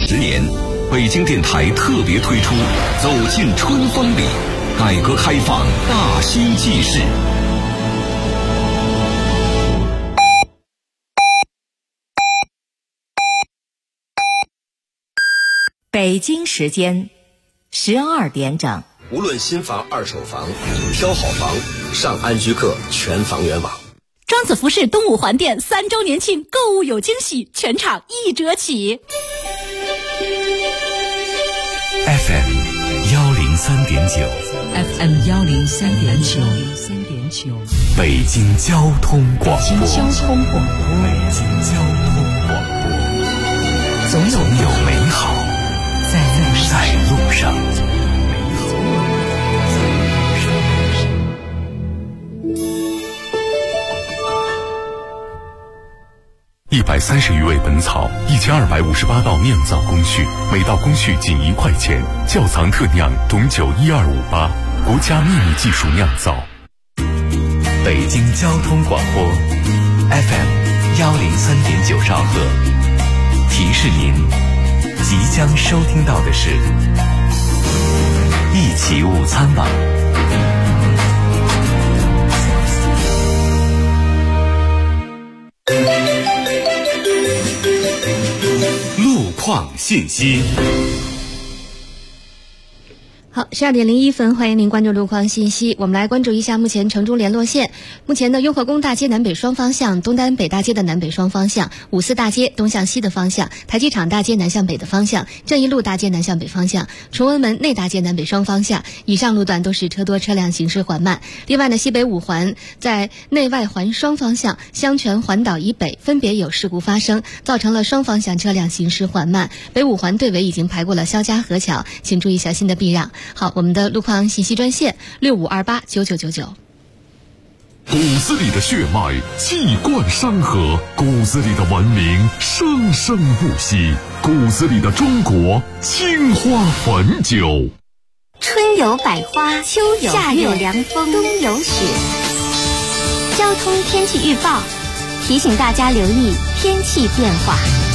10年，北京电台特别推出《走进春风里》，改革开放大新纪事。 北京时间12点整。 无论新房、二手房，挑好房，上安居客全房源网。 庄子服饰东五环店3周年庆购物有惊喜，全场1折起。 FM 103.9 FM 103.9 北京交通广播。 北京交通广播。总有美好在路上。130余味本草，1258道酿造工序，每道工序仅1块钱。窖藏特酿董酒12588，国家秘密技术酿造。北京交通广播 FM 103.9兆赫，提示您即将收听到的是一起午餐网。路况信息。 好，12点01分，欢迎您关注路况信息。我们来关注一下目前成都联络线。目前的雍和宫大街南北双方向、东单北大街的南北双方向、五四大街东向西的方向、台机场大街南向北的方向、正义路大街南向北方向、崇文门内大街南北双方向以上路段都是车多车辆行驶缓慢。另外呢，西北五环在内外环双方向、香泉环岛以北分别有事故发生，造成了双方向车辆行驶缓慢。北五环队尾已经排过了肖家河桥，请注意小心的避让。好，我们的路况信息专线65289999。 骨子里的血脉气贯山河，骨子里的文明生生不息，骨子里的中国青花汾酒。 春有百花，秋有夏有凉风，冬有雪。交通天气预报提醒大家留意天气变化。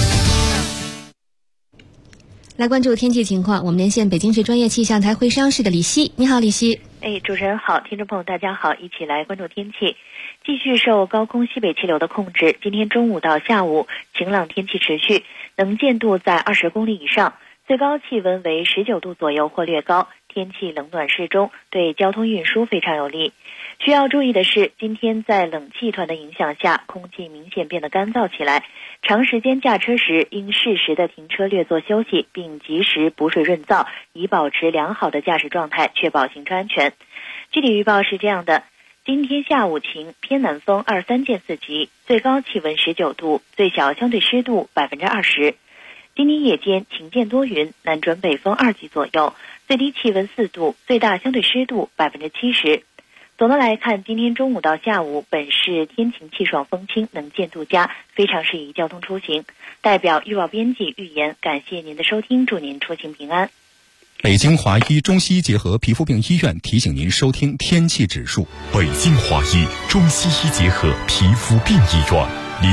来关注天气情况，我们连线北京市专业气象台会商室的李希。你好，李希。 主持人好，听众朋友大家好，一起来关注天气。继续受高空西北气流的控制，今天中午到下午晴朗天气持续，能见度在20公里以上，最高气温为19度左右或略高，天气冷暖适中，对交通运输非常有利。需要注意的是，今天在冷气团的影响下，空气明显变得干燥起来，长时间驾车时应适时的停车略作休息，并及时补水润燥，以保持良好的驾驶状态，确保行车安全。具体预报是这样的，今天下午晴，偏南风23渐4级，最高气温19度，最小相对湿度20%。今天夜间晴间多云，南转北风2级左右，最低气温4度，最大相对湿度70%。总的来看，今天中午到下午，本市天晴气爽风轻，能见度佳，非常适宜交通出行。代表预报编辑预言，感谢您的收听，祝您出行平安。 北京华医中西医结合皮肤病医院提醒您收听天气指数。 北京华医中西医结合皮肤病医院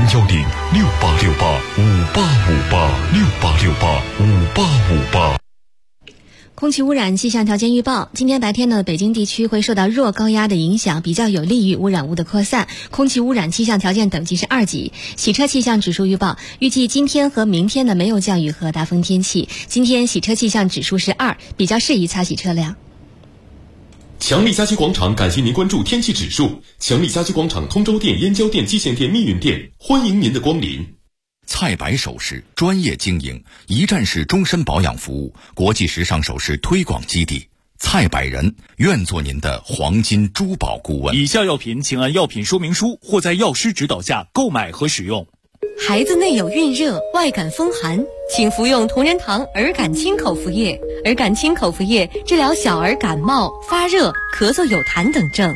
，0106868585858，68685858。 空气污染气象条件预报，今天白天呢，北京地区会受到弱高压的影响，比较有利于污染物的扩散，空气污染气象条件等级是2级。洗车气象指数预报，预计今天和明天呢没有降雨和大风天气，今天洗车气象指数是2，比较适宜擦洗车辆。 强力家居广场感谢您关注天气指数。强力家居广场通州店、燕郊店、蓟县店、密云店，欢迎您的光临。 蔡白首饰专业经营，一站式终身保养服务，国际时尚首饰推广基地。蔡百人愿做您的黄金珠宝顾问。 以下药品请按药品说明书或在药师指导下购买和使用。 孩子内有孕热、外感风寒，请服用同仁堂儿感清口服液。儿感清口服液治疗小儿感冒、发热、咳嗽有痰等症。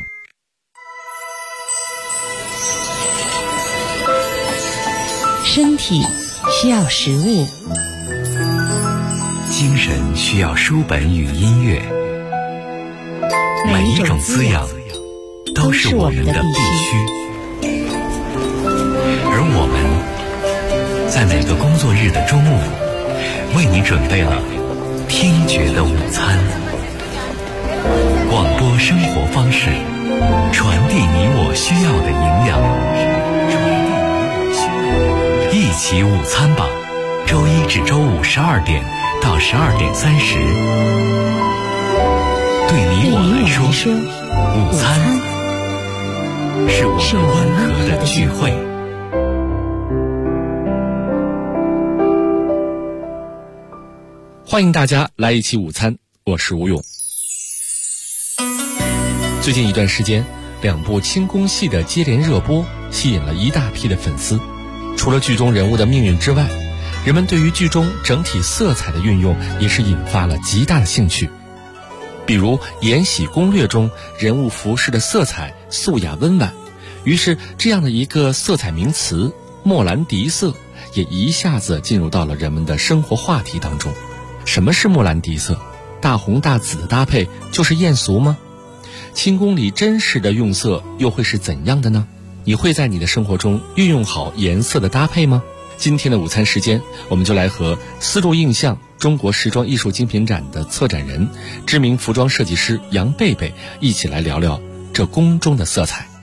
身体需要食物， 精神需要书本与音乐，每一种滋养都是我们的必须。而我们在每个工作日的中午， 为你准备了听觉的午餐。广播生活方式，传递你我需要的营养。一起午餐吧，周一至周五12点到12点30。对你我来说，午餐是我们温和的聚会。 欢迎大家来一起午餐，我是吴勇。最近一段时间，2部清宫戏的接连热播，吸引了一大批的粉丝。除了剧中人物的命运之外，人们对于剧中整体色彩的运用也是引发了极大的兴趣。比如《延禧攻略》中人物服饰的色彩素雅温婉，于是这样的一个色彩名词莫兰迪色也一下子进入到了人们的生活话题当中。什么是莫兰迪色？大红大紫的搭配就是艳俗吗？清宫里真实的用色又会是怎样的呢？你会在你的生活中运用好颜色的搭配吗？今天的午餐时间，我们就来和丝路印象中国时装艺术精品展的策展人、知名服装设计师杨贝贝一起来聊聊这宫中的色彩。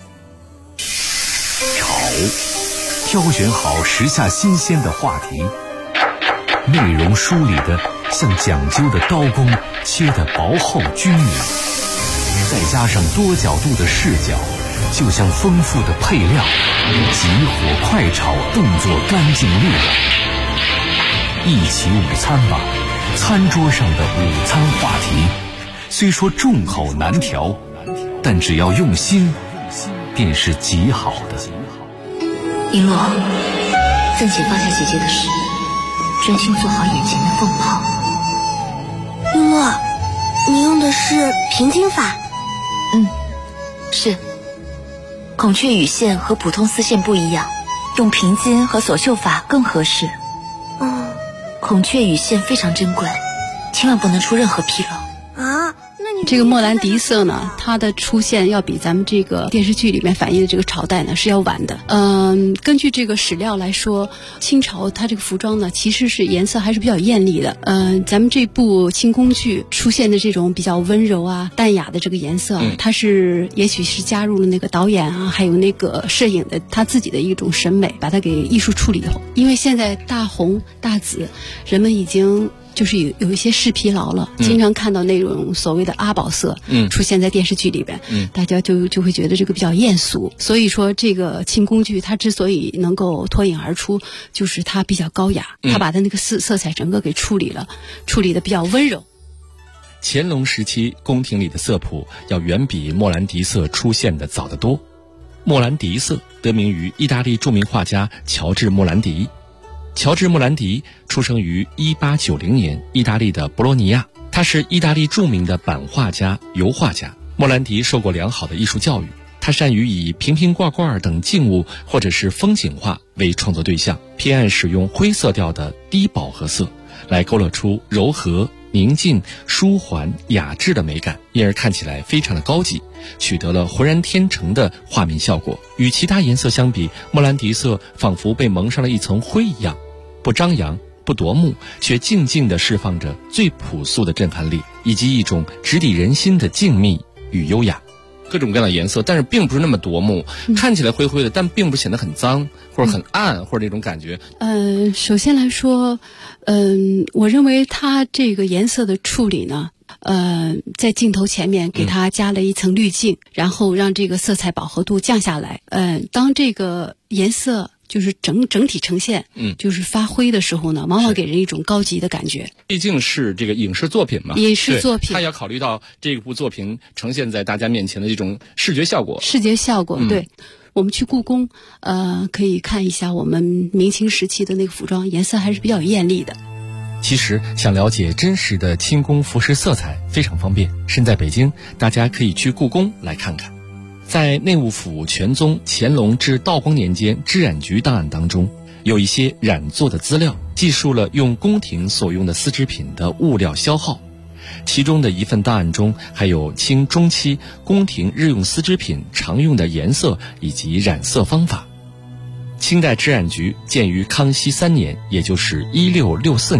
挑选好时下新鲜的话题，内容梳理的像讲究的刀工，切得薄厚均匀，再加上多角度的视角，就像丰富的配料，急火快炒，动作干净利落。一起午餐吧，餐桌上的午餐话题，虽说众口难调，但只要用心，便是极好的。 璎珞，暂且放下姐姐的事，专心做好眼前的凤袍。 璎珞，你用的是平金法？ 是。孔雀羽线和普通丝线不一样，用平金和锁绣法更合适。孔雀羽线非常珍贵，千万不能出任何纰漏啊！ 这个莫兰迪色呢，它的出现要比咱们这个电视剧里面反映的这个朝代呢是要晚的。根据这个史料来说，清朝它这个服装呢其实是颜色还是比较艳丽的。咱们这部清宫剧出现的这种比较温柔啊、淡雅的这个颜色，它是也许是加入了那个导演啊，还有那个摄影的他自己的一种审美，把它给艺术处理了。因为现在大红大紫，人们已经就是有一些视疲劳了，经常看到那种所谓的阿宝色出现在电视剧里边，大家就会觉得这个比较艳俗。所以说这个清宫剧它之所以能够脱颖而出，就是它比较高雅，它把它那个色彩整个给处理的比较温柔。 乾隆时期宫廷里的色谱要远比莫兰迪色出现的早得多。莫兰迪色得名于意大利著名画家乔治·莫兰迪。乔治·莫兰迪出生于1890年意大利的博洛尼亚，他是意大利著名的版画家、油画家。莫兰迪受过良好的艺术教育，他善于以瓶瓶罐罐等静物或者是风景画为创作对象，偏爱使用灰色调的低饱和色来勾勒出柔和、宁静、舒缓、雅致的美感，因而看起来非常的高级，取得了浑然天成的画面效果。与其他颜色相比，莫兰迪色仿佛被蒙上了一层灰一样，不张扬不夺目，却静静地释放着最朴素的震撼力，以及一种直抵人心的静谧与优雅。各种各样的颜色，但是并不是那么夺目，看起来灰灰的，但并不显得很脏或者很暗或者那种感觉。 首先来说，我认为它这个颜色的处理呢，在镜头前面给它加了一层滤镜，然后让这个色彩饱和度降下来。当这个颜色就是整体呈现，就是发灰的时候呢，往往给人一种高级的感觉。 毕竟是这个影视作品嘛， 影视作品， 他要考虑到这部作品呈现在大家面前的这种视觉效果。 对。我们去故宫，可以看一下我们明清时期的那个服装，颜色还是比较艳丽的。 其实想了解真实的清宫服饰色彩非常方便，身在北京，大家可以去故宫来看看。在内务府全宗乾隆至道光年间织染局档案当中，有一些染作的资料，记述了用宫廷所用的丝织品的物料消耗。其中的一份档案中还有清中期宫廷日用丝织品常用的颜色以及染色方法。清代织染局建于康熙3年，也就是1664年，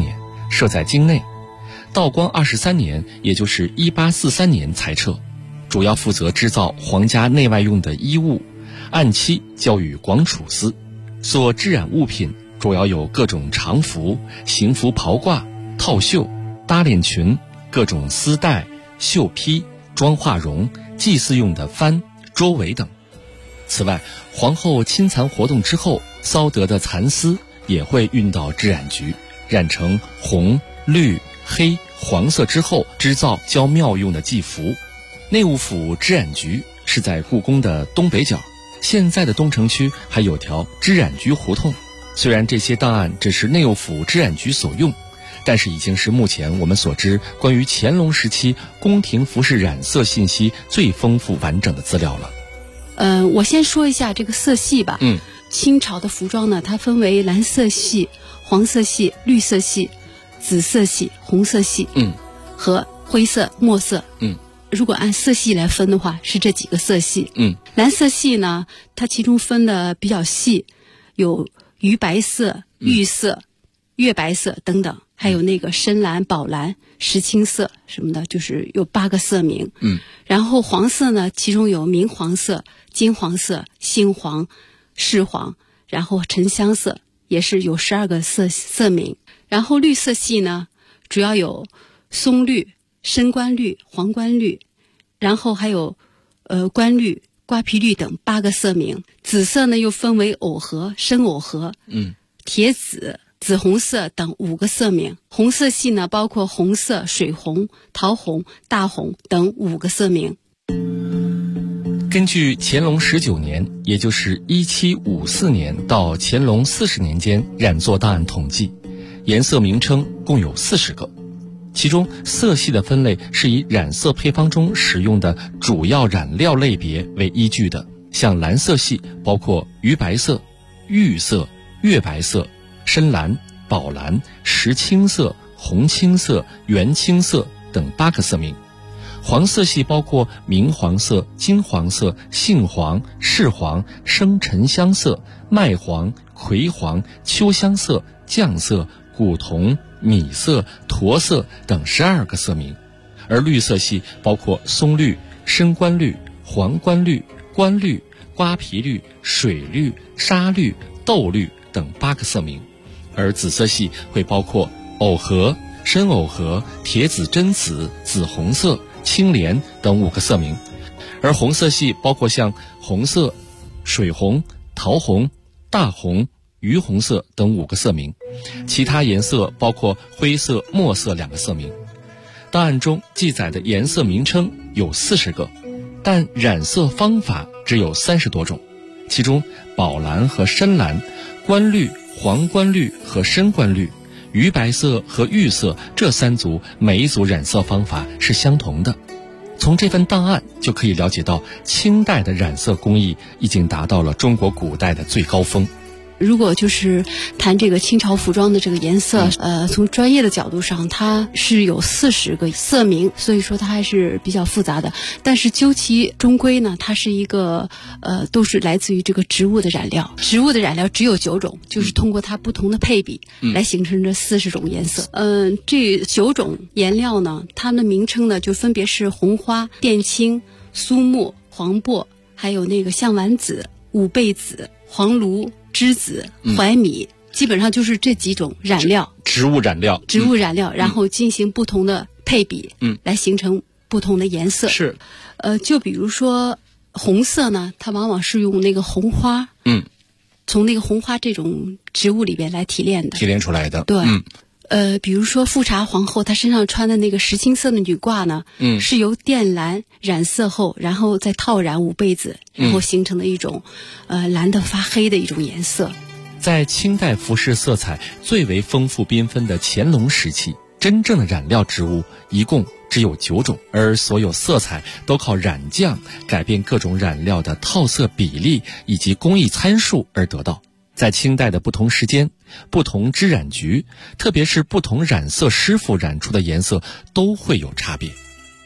设在京内。道光23年，也就是1843年裁撤，主要负责制造皇家内外用的衣物，按期交予广储司。所制染物品主要有各种常服、行服袍褂、套袖、搭链裙、各种丝带、绣披、妆化绒、祭祀用的幡、桌围等。此外，皇后亲蚕活动之后骚得的蚕丝也会运到织染局，染成红、绿、黑、黄色之后织造较庙用的祭服。内务府织染局是在故宫的东北角，现在的东城区还有条织染局胡同。虽然这些档案只是内务府织染局所用，但是已经是目前我们所知关于乾隆时期宫廷服饰染色信息最丰富完整的资料了。 我先说一下这个色系吧。清朝的服装呢，它分为蓝色系、黄色系、绿色系、紫色系、红色系，和灰色、墨色。如果按色系来分的话，是这几个色系。蓝色系呢，它其中分的比较细，有鱼白色、玉色、月白色等等，还有那个深蓝、宝蓝、石青色什么的，就是有8个色名。然后黄色呢，其中有明黄色、金黄色、杏黄、柿黄，然后沉香色也是有12个色名。然后绿色系呢，主要有松绿、深关绿、黄关绿，然后还有关绿、瓜皮绿等8个色名。紫色呢又分为藕荷、深藕荷、铁紫、紫红色等5个色名。红色系呢包括红色、水红、桃红、大红等5个色名。 根据乾隆19年，也就是1754年到乾隆40年间染作档案统计，颜色名称共有40个，其中色系的分类是以染色配方中使用的主要染料类别为依据的。像蓝色系包括鱼白色、玉色、月白色、深蓝、宝蓝、石青色、红青色、原青色等8个色名。黄色系包括明黄色、金黄色、杏黄、柿黄、生沉香色、麦黄、葵黄、秋香色、酱色、古铜、米色、驼色等12个色名。而绿色系包括松绿、深关绿、黄关绿、关绿、瓜皮绿、水绿、沙绿、豆绿等8个色名。而紫色系会包括藕荷、深藕荷、铁紫真紫、紫红色、青莲等5个色名。而红色系包括像红色、水红、桃红、大红、鱼红色等5个色名，其他颜色包括灰色、墨色2个色名。档案中记载的颜色名称有40个，但染色方法只有30多种，其中宝蓝和深蓝、关绿、黄关绿和深关绿、鱼白色和玉色这3组每一组染色方法是相同的。从这份档案就可以了解到，清代的染色工艺已经达到了中国古代的最高峰。 如果就是谈这个清朝服装的这个颜色，从专业的角度上，它是有40个色名，所以说它还是比较复杂的。但是究其终归呢，它是一个都是来自于这个植物的染料。植物的染料只有9种，就是通过它不同的配比来形成这40种颜色。这9种颜料呢，它的名称呢就分别是红花、靛青、苏木、黄柏，还有那个象丸紫、五倍紫、黄芦、栀子、槐米，基本上就是这几种染料， 植物染料， 然后进行不同的配比，来形成不同的颜色。 是， 就比如说红色呢，它往往是用那个红花，从那个红花这种植物里边来提炼出来的。 对，比如说富察皇后她身上穿的那个石青色的女褂呢，是由靛蓝染色后，然后再套染五倍紫，然后形成的一种蓝的发黑的一种颜色。 在清代服饰色彩最为丰富缤纷的乾隆时期，真正的染料植物一共只有9种，而所有色彩都靠染匠改变各种染料的套色比例以及工艺参数而得到。在清代的不同时间、不同织染局，特别是不同染色师傅染出的颜色都会有差别。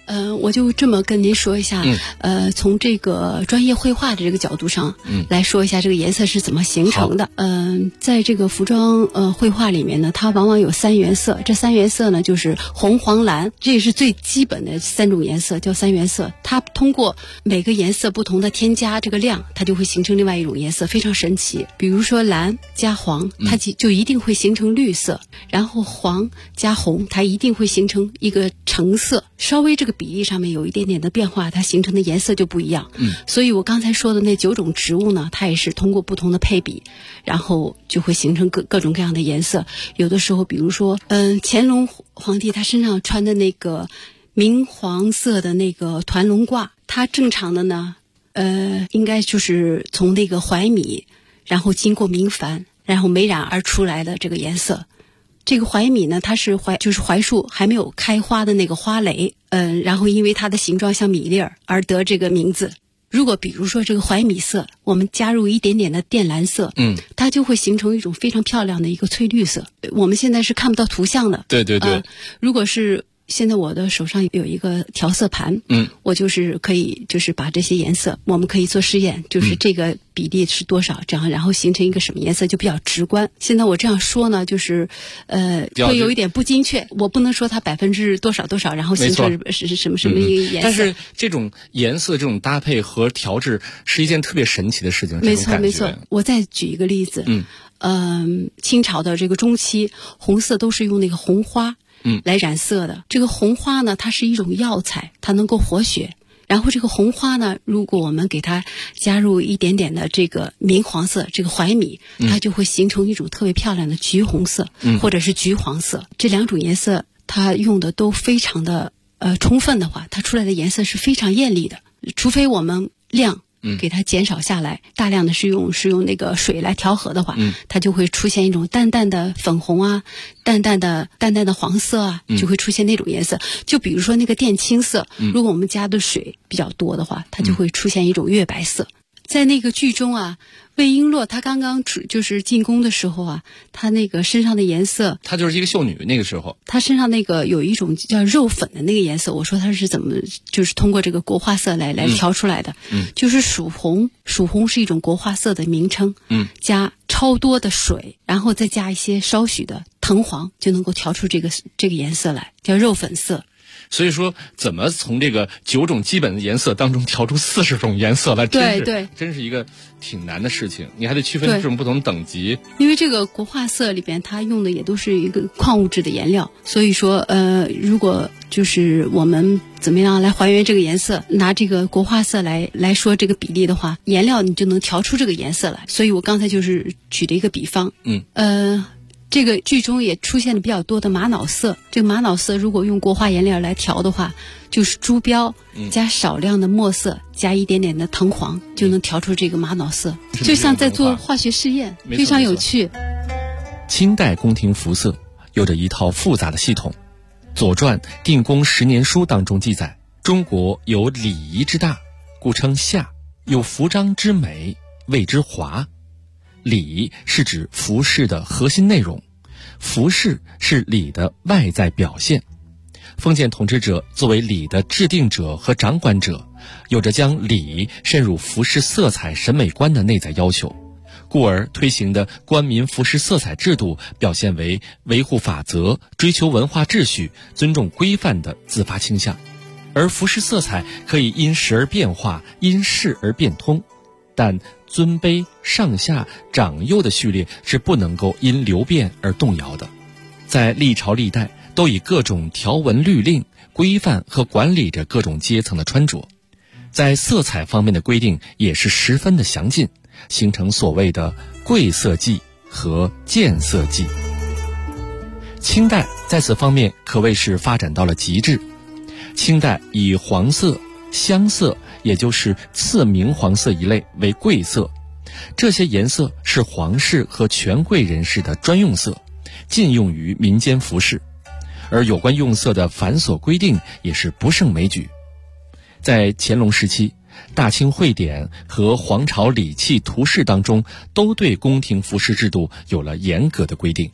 我就这么跟您说一下，从这个专业绘画的这个角度上，来说一下这个颜色是怎么形成的。在这个服装绘画里面呢，它往往有3原色，这3原色呢就是红、黄、蓝，这也是最基本的3种颜色，叫3原色。它通过每个颜色不同的添加这个量，它就会形成另外一种颜色，非常神奇。比如说蓝加黄，它就一定会形成绿色，然后黄加红，它一定会形成一个橙色，稍微这个比例上面有一点点的变化，它形成的颜色就不一样。所以我刚才说的那9种植物呢，它也是通过不同的配比，然后就会形成各种各样的颜色。有的时候比如说乾隆皇帝他身上穿的那个明黄色的那个团龙褂，它正常的呢应该就是从那个槐米，然后经过明矾，然后美染而出来的这个颜色。这个槐米呢，它是就是槐树还没有开花的那个花蕾，然后因为它的形状像米粒儿而得这个名字。如果比如说这个槐米色，我们加入一点点的靛蓝色，它就会形成一种非常漂亮的一个翠绿色。我们现在是看不到图像的， 对对对。 如果是现在我的手上有一个调色盘，我就是可以就是把这些颜色，我们可以做试验，就是这个比例是多少，这样然后形成一个什么颜色就比较直观。现在我这样说呢，就是会有一点不精确，我不能说它%多少多少，然后形成是什么什么一个颜色。 但是这种颜色这种搭配和调制是一件特别神奇的事情。 没错没错。我再举一个例子，清朝的这个中期，红色都是用那个红花来染色的。这个红花呢，它是一种药材，它能够活血。然后这个红花呢，如果我们给它加入一点点的这个明黄色，这个槐米，它就会形成一种特别漂亮的橘红色，或者是橘黄色。这2种颜色它用的都非常的充分的话，它出来的颜色是非常艳丽的。除非我们量给它减少下来，大量的是用那个水来调和的话，它就会出现一种淡淡的粉红啊，淡淡的黄色啊，就会出现那种颜色。就比如说那个靛青色，如果我们加的水比较多的话，它就会出现一种月白色。在那个剧中啊，魏璎珞她刚刚就是进宫的时候啊，她那个身上的颜色， 她就是一个秀女。那个时候她身上那个有一种叫肉粉的那个颜色，我说她是怎么就是通过这个国画色来调出来的，就是曙红是一种国画色的名称，加超多的水，然后再加一些少许的藤黄，就能够调出这个颜色来，叫肉粉色。 所以说，怎么从这个9种基本的颜色当中调出40种颜色来，真是一个挺难的事情。你还得区分这种不同等级。 因为这个国画色里边，它用的也都是一个矿物质的颜料，所以说，如果就是我们怎么样来还原这个颜色，拿这个国画色来说这个比例的话，颜料你就能调出这个颜色来。所以我刚才就是举了一个比方，这个剧中也出现了比较多的玛瑙色。这个玛瑙色如果用国画颜料来调的话，就是朱标加少量的墨色，加一点点的藤黄，就能调出这个玛瑙色，就像在做化学试验，非常有趣。 清代宫廷服色有着一套复杂的系统。《左传·定宫10年书》当中记载，中国有礼仪之大，故称夏；有服装之美，谓之华。礼是指服饰的核心内容，服饰是礼的外在表现。封建统治者作为礼的制定者和掌管者，有着将礼渗入服饰色彩审美观的内在要求，故而推行的官民服饰色彩制度表现为维护法则、追求文化秩序、尊重规范的自发倾向。而服饰色彩可以因时而变化，因事而变通，但尊卑上下长幼的序列是不能够因流变而动摇的。在历朝历代都以各种条文律令规范和管理着各种阶层的穿着，在色彩方面的规定也是十分的详尽，形成所谓的贵色忌和贱色忌。清代在此方面可谓是发展到了极致。清代以黄色、香色，也就是次明黄色一类为贵色，这些颜色是皇室和权贵人士的专用色，禁用于民间服饰，而有关用色的繁琐规定也是不胜枚举。在乾隆时期，大清会典和皇朝礼器图式当中都对宫廷服饰制度有了严格的规定。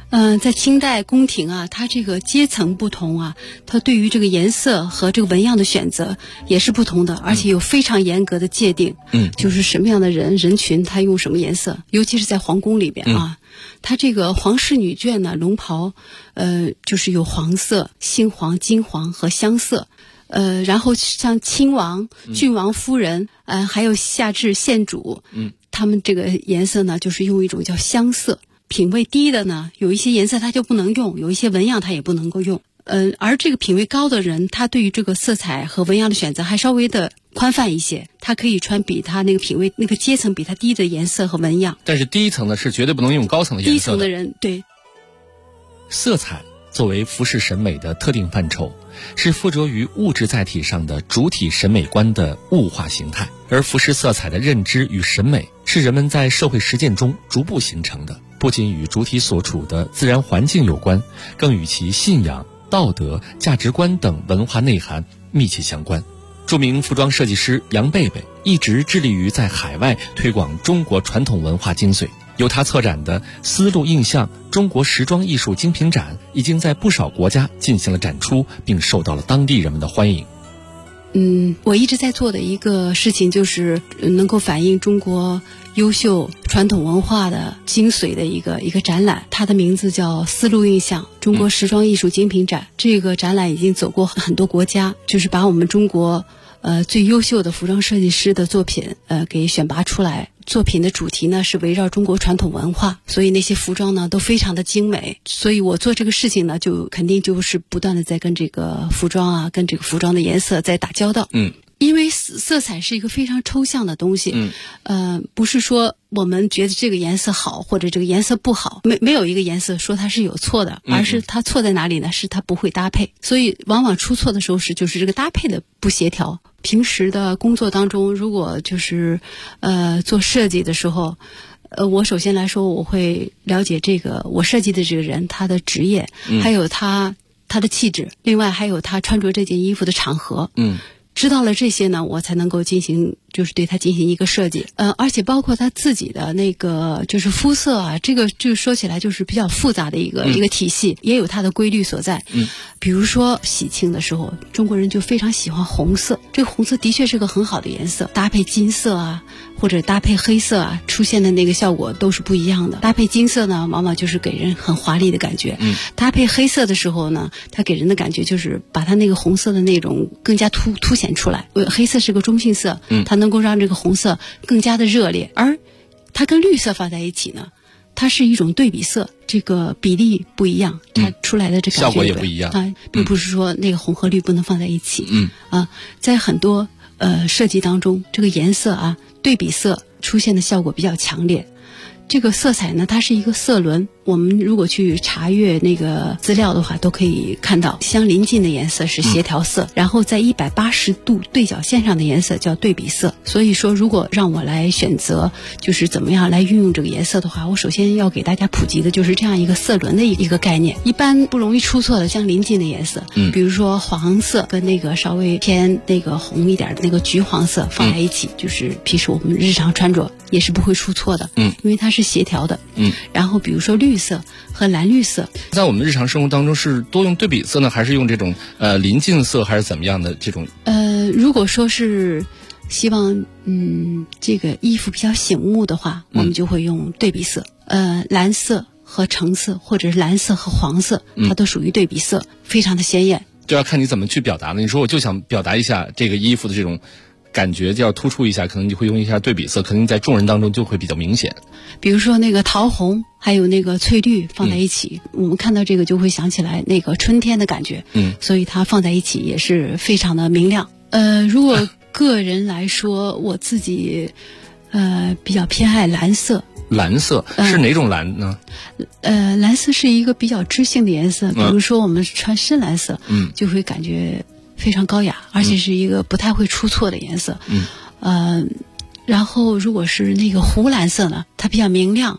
在清代宫廷啊，它这个阶层不同啊，它对于这个颜色和这个纹样的选择也是不同的，而且有非常严格的界定。就是什么样的人群他用什么颜色，尤其是在皇宫里边啊，它这个皇室女眷呢，龙袍，就是有黄色、杏黄、金黄和香色。然后像亲王、郡王夫人，还有下至县主，他们这个颜色呢，就是用一种叫香色。品位低的呢，有一些颜色它就不能用，有一些纹样它也不能够用。而这个品位高的人，他对于这个色彩和纹样的选择还稍微的宽泛一些，他可以穿比他那个品位那个阶层比他低的颜色和纹样。 但是低层呢是绝对不能用高层的颜色的。 低层的人，对。 色彩作为服饰审美的特定范畴，是附着于物质载体上的主体审美观的物化形态，而服饰色彩的认知与审美是人们在社会实践中逐步形成的，不仅与主体所处的自然环境有关，更与其信仰、道德、价值观等文化内涵密切相关。著名服装设计师杨贝贝一直致力于在海外推广中国传统文化精髓，由他策展的丝路印象中国时装艺术精品展已经在不少国家进行了展出，并受到了当地人们的欢迎。 我一直在做的一个事情就是能够反映中国优秀传统文化的精髓的一个展览，它的名字叫丝路印象中国时装艺术精品展。这个展览已经走过很多国家，就是把我们中国最优秀的服装设计师的作品给选拔出来。作品的主题呢是围绕中国传统文化，所以那些服装呢都非常的精美。所以我做这个事情呢，就肯定就是不断的在跟这个服装啊，跟这个服装的颜色在打交道。因为色彩是一个非常抽象的东西，不是说我们觉得这个颜色好或者这个颜色不好，没有一个颜色说它是有错的，而是它错在哪里呢？是它不会搭配，所以往往出错的时候就是这个搭配的不协调。平时的工作当中，如果就是做设计的时候，我首先来说我会了解这个我设计的这个人他的职业，还有他的气质，另外还有他穿着这件衣服的场合。知道了这些呢，我才能够就是对它进行一个设计。而且包括他自己的那个就是肤色啊，这个就说起来就是比较复杂的一个体系，也有它的规律所在。比如说喜庆的时候，中国人就非常喜欢红色，这个红色的确是个很好的颜色，搭配金色啊，或者搭配黑色啊，出现的那个效果都是不一样的。搭配金色呢，往往就是给人很华丽的感觉。搭配黑色的时候呢，它给人的感觉就是把它那个红色的那种更加凸显出来。黑色是个中性色，它能够让这个红色更加的热烈，而它跟绿色放在一起呢，它是一种对比色，这个比例不一样，它出来的这个效果也不一样啊，并不是说那个红和绿不能放在一起。在很多设计当中，这个颜色啊，对比色出现的效果比较强烈。这个色彩呢，它是一个色轮，我们如果去查阅那个资料的话，都可以看到相邻近的颜色是协调色，然后在180度对角线上的颜色叫对比色。所以说如果让我来选择就是怎么样来运用这个颜色的话，我首先要给大家普及的就是这样一个色轮的一个概念。一般不容易出错的相邻近的颜色，比如说黄色跟那个稍微偏那个红一点的那个橘黄色放在一起，就是平时我们日常穿着也是不会出错的，因为它是协调的。然后比如说绿色和蓝绿色， 在我们日常生活当中是多用对比色呢，还是用这种邻近色，还是怎么样的这种？ 如果说是希望这个衣服比较醒目的话，我们就会用对比色。蓝色和橙色或者是蓝色和黄色，它都属于对比色，非常的鲜艳。 就要看你怎么去表达了。你说我就想表达一下这个衣服的这种感觉，就要突出一下，可能就会用一下对比色，可能在众人当中就会比较明显。 比如说那个桃红还有那个翠绿放在一起，我们看到这个就会想起来那个春天的感觉，所以它放在一起也是非常的明亮。如果个人来说，我自己比较偏爱蓝色。 蓝色是哪种蓝呢？ 蓝色是一个比较知性的颜色，比如说我们穿深蓝色，就会感觉非常高雅，而且是一个不太会出错的颜色。然后如果是那个湖蓝色呢，它比较明亮，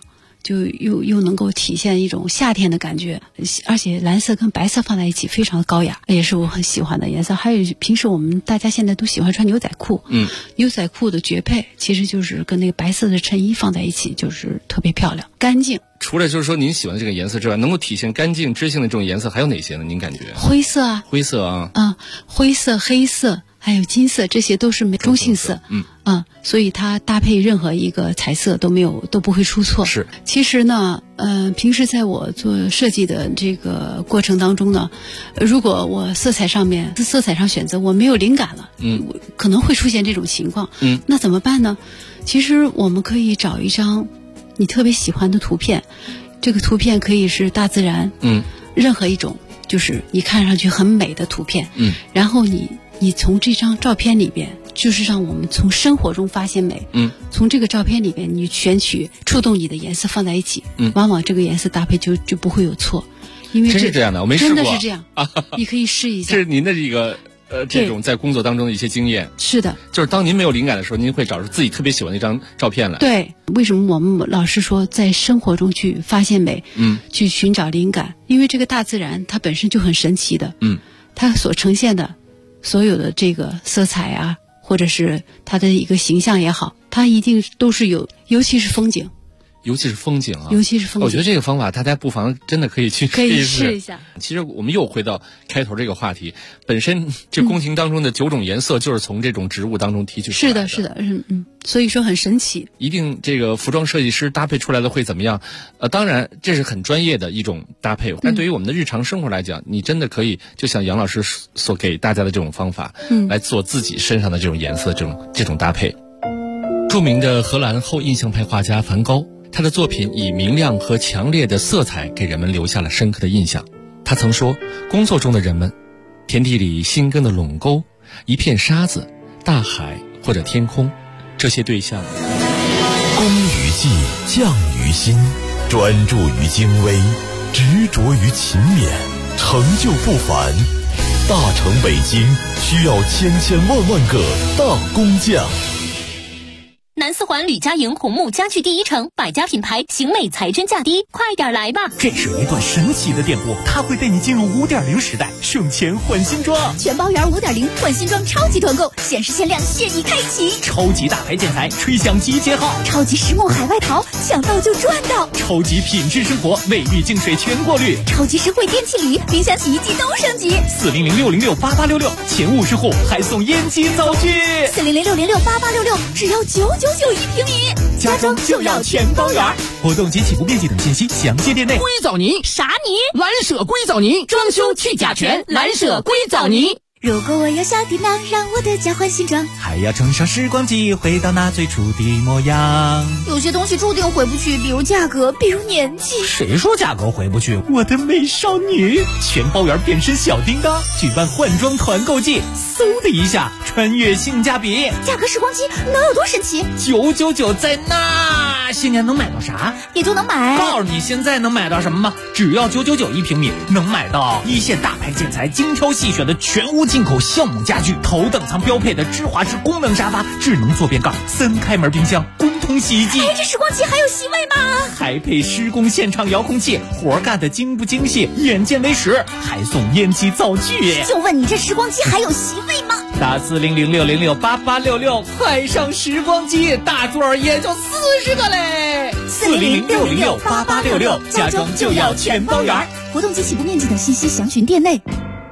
就又能够体现一种夏天的感觉，而且蓝色跟白色放在一起非常高雅，也是我很喜欢的颜色。还有平时我们大家现在都喜欢穿牛仔裤，牛仔裤的绝配其实就是跟那个白色的衬衣放在一起，就是特别漂亮干净。 除了就是说您喜欢的这个颜色之外，能够体现干净知性的这种颜色还有哪些呢？您感觉？ 灰色啊， 灰色啊， 灰色、黑色还有金色，这些都是中性色，所以它搭配任何一个彩色都不会出错。 是， 其实呢，平时在我做设计的这个过程当中呢，如果我色彩上选择我没有灵感了，可能会出现这种情况，那怎么办呢？其实我们可以找一张你特别喜欢的图片，这个图片可以是大自然，任何一种就是你看上去很美的图片，然后你从这张照片里边，就是让我们从生活中发现美，从这个照片里边你选取触动你的颜色放在一起，往往这个颜色搭配就不会有错，因为真是这样的，我没试过， 真的是这样你可以试一下。 这是您的这个这种在工作当中的一些经验。 是的， 就是当您没有灵感的时候，您会找出自己特别喜欢的一张照片来。 对，为什么我们老是说在生活中去发现美，去寻找灵感？因为这个大自然它本身就很神奇的，它所呈现的所有的这个色彩啊，或者是它的一个形象也好，它一定都是有，尤其是风景。 尤其是风景啊， 我觉得这个方法大家不妨真的可以去试一下。 其实我们又回到开头这个话题，本身这宫廷当中的9种颜色就是从这种植物当中提取出来的。 是的，所以说很神奇。 一定这个服装设计师搭配出来的会怎么样？当然这是很专业的一种搭配，但对于我们的日常生活来讲，你真的可以就像杨老师所给大家的这种方法，来做自己身上的这种颜色这种搭配。著名的荷兰后印象派画家梵高，他的作品以明亮和强烈的色彩给人们留下了深刻的印象。他曾说，工作中的人们，田地里新耕的垄沟，一片沙子，大海或者天空，这些对象工于技，匠于心，专注于精微，执着于勤勉，成就不凡。大成北京需要千万个大工匠。 南四环吕家营红木家具第一城，百家品牌，型美才真价低，快点来吧！ 这是一段神奇的电波，它会带你进入5.0时代，省钱换新装。 全包圆5.0换新装超级团购，限时限量现已开启。 超级大牌建材，吹响集结号。 超级实木海外淘，抢到就赚到。 超级品质生活，卫浴净水全过滤。 超级实惠电器礼，冰箱洗衣机都升级。 400-606-8866，前50户还送烟机灶具。 400-606-8866，只要999一平米， 家装就要全包圆。活动及起步面积等信息详见店内。 硅藻泥啥泥？ 蓝舍硅藻泥，装修去甲醛，蓝舍硅藻泥。 如果我有小叮当，让我的家换新装， 还要乘上时光机，回到那最初的模样。 有些东西注定回不去，比如价格，比如年纪。 谁说价格回不去？我的美少女，全包圆变身小叮当，举办换装团购季，嗖的一下穿越性价比。 价格时光机能有多神奇 ？999在那，新年能买到啥？ 也就能买。 告诉你现在能买到什么吗？只要999一平米，能买到一线大牌建材，精挑细选的全屋进口橡木家具，头等舱标配的芝华士功能沙发，智能坐便盖，3开门冰箱，滚筒洗衣机。 这时光机还有席位吗？ 还配施工现场遥控器，活干的精不精细，眼见为实，还送烟机灶具。 就问你这时光机还有席位吗？ 打400-606-8866，快上时光机，大座也就40个嘞。400-606-8866，家装就要全包圆。 活动及起步面积等信息详询店内。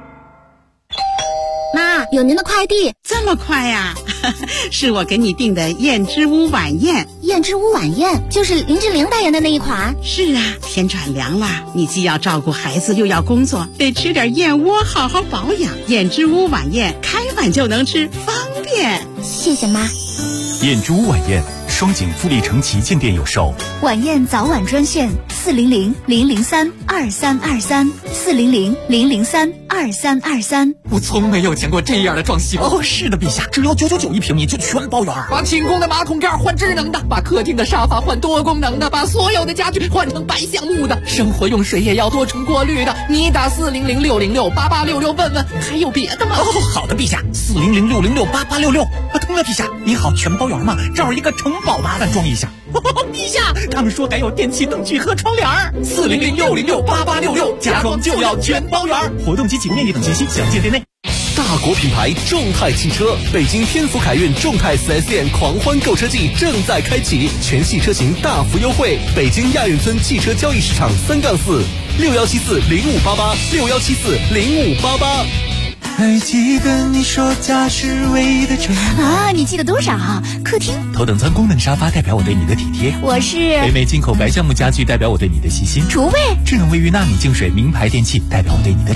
妈，有您的快递。 这么快呀？是我给你订的燕之屋晚宴。 燕之屋晚宴就是林志玲代言的那一款。 是啊，天转凉了，你既要照顾孩子又要工作，得吃点燕窝好好保养。燕之屋晚宴开碗就能吃，方便。 谢谢妈。 燕之屋晚宴，双井富力城旗舰店有售。 晚宴早晚专线400-003-2323，400-003-2323。 我从没有见过这样的装修。哦，是的，陛下，只要999一平米就全包圆。把寝宫的马桶盖换智能的，把客厅的沙发换多功能的，把所有的家具换成白橡木的，生活用水也要多重过滤的。你打400-606-8866问问，还有别的吗？哦，好的，陛下，400-606-8866。通了，陛下，你好，全包圆吗？这儿一个城堡麻烦装一下。哦， 陛下，他们说改有电器灯具和窗帘，400-606-8866，家装就要全包圆。活动及起步面积等信息详见店内。 大国品牌众泰汽车，北京天府凯运众泰 4S 店狂欢购车季正在开启，全系车型大幅优惠。北京亚运村汽车交易市场3-46174-0588，6174-0588。 还记得你说家是唯一的城啊？你记得多少？客厅头等舱功能沙发代表我对你的体贴， 我是北美进口白橡木家具代表我对你的细心， 厨卫智能卫浴纳米净水名牌电器代表我对你的